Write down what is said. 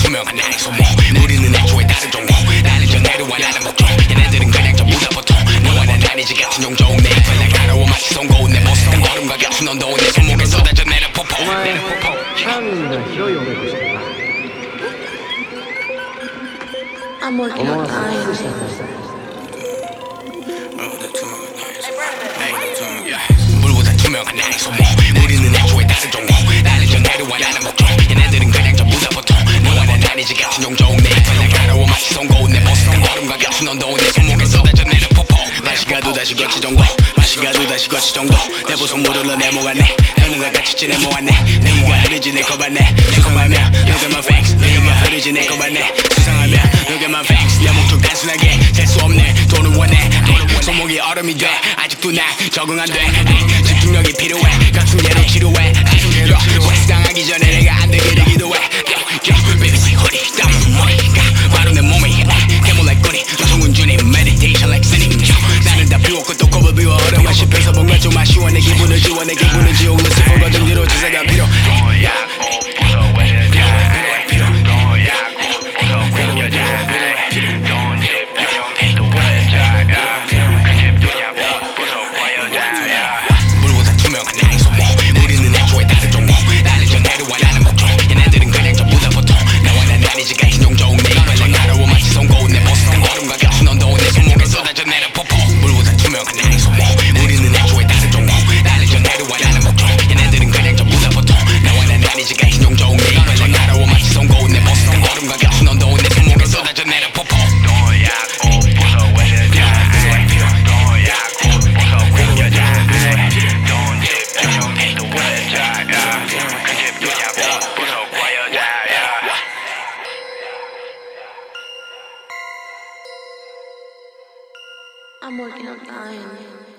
투명한 나의 소모. 우리는 애초에 다른 종목. 나는 저 내려와 나는 목적. 얘네들은 그냥 전부 다 보통. 너와 난 아니지 같은 용종. 내 입을 가려워 마치 송곳. 내 모습 걸음과 같은 온도. 내 손목에 쏟아져 내려 폭포. I'm working on dying. 물보다 투명한 나의 소모. 우리는 애초에 다른 종목. 나는 저 내려와 나는 목적. 얘네들은 그냥 전부 다 보통. 너와 난 아니지 같은 용종. 내 입을 가려워 마치 송곳. 내 모습 걸음과 같은 온도. 내 손목에 쏟아져 내려 폭포. 다시 가도 다시 거치 정도. 다시 가도 다시 거치 정도. 내 보석 못 올라 내 모았네. 너는가 같이 지내 모았네. 내가 흐르지 내 거 봤네. 수상하면 너가만 facts. 내가 흐르지 내 거 봤네. 수상하면 너가만 facts. 내 목적 단순하게 될 수 없네. 돈을 원해. 손목이 얼음이 돼. 아직도 난 적응 안 돼. 집중력이 필요해. 같은 예로 치료해. 당하기 전에 내가 안 되게 되기도 해. baby 허리 땀 머리가 바로 내 몸이 개몰 꼬리 조성은 주님 meditation like sitting. 나는 다 비웠고 또 겁을 비워. 어려운 씹혀서 뭔가 좀 아쉬워. 내 기분을 지워. 내 기분을 지우고 슬픔과 등지로 지사가 필요. 물보다 투명한 나의 소모. 우리는 애초에 다른 종목. 나는 저 내려와 나는 목적. 얘네들은 그냥 전부 다 보통. 나와 난 아니지 같은 용종. 내 입을 가려워 마치 송곳. 내 모습 걸음과 같은 온도. 내 손목에 쏟아져 내려 폭포. 물보다 투명한 나의 소모. 우리는 애초에 다른 종목. 나는 저 내려와 나는 목적. 얘네들은 그냥 전부 다 보통. 나와 난 아니지 같은 용종. 내 입을 가려워 마치 송곳. 내 모습 걸음과 같은 온도. 내 손목에 쏟아져 내려 폭포. I'm working on dying.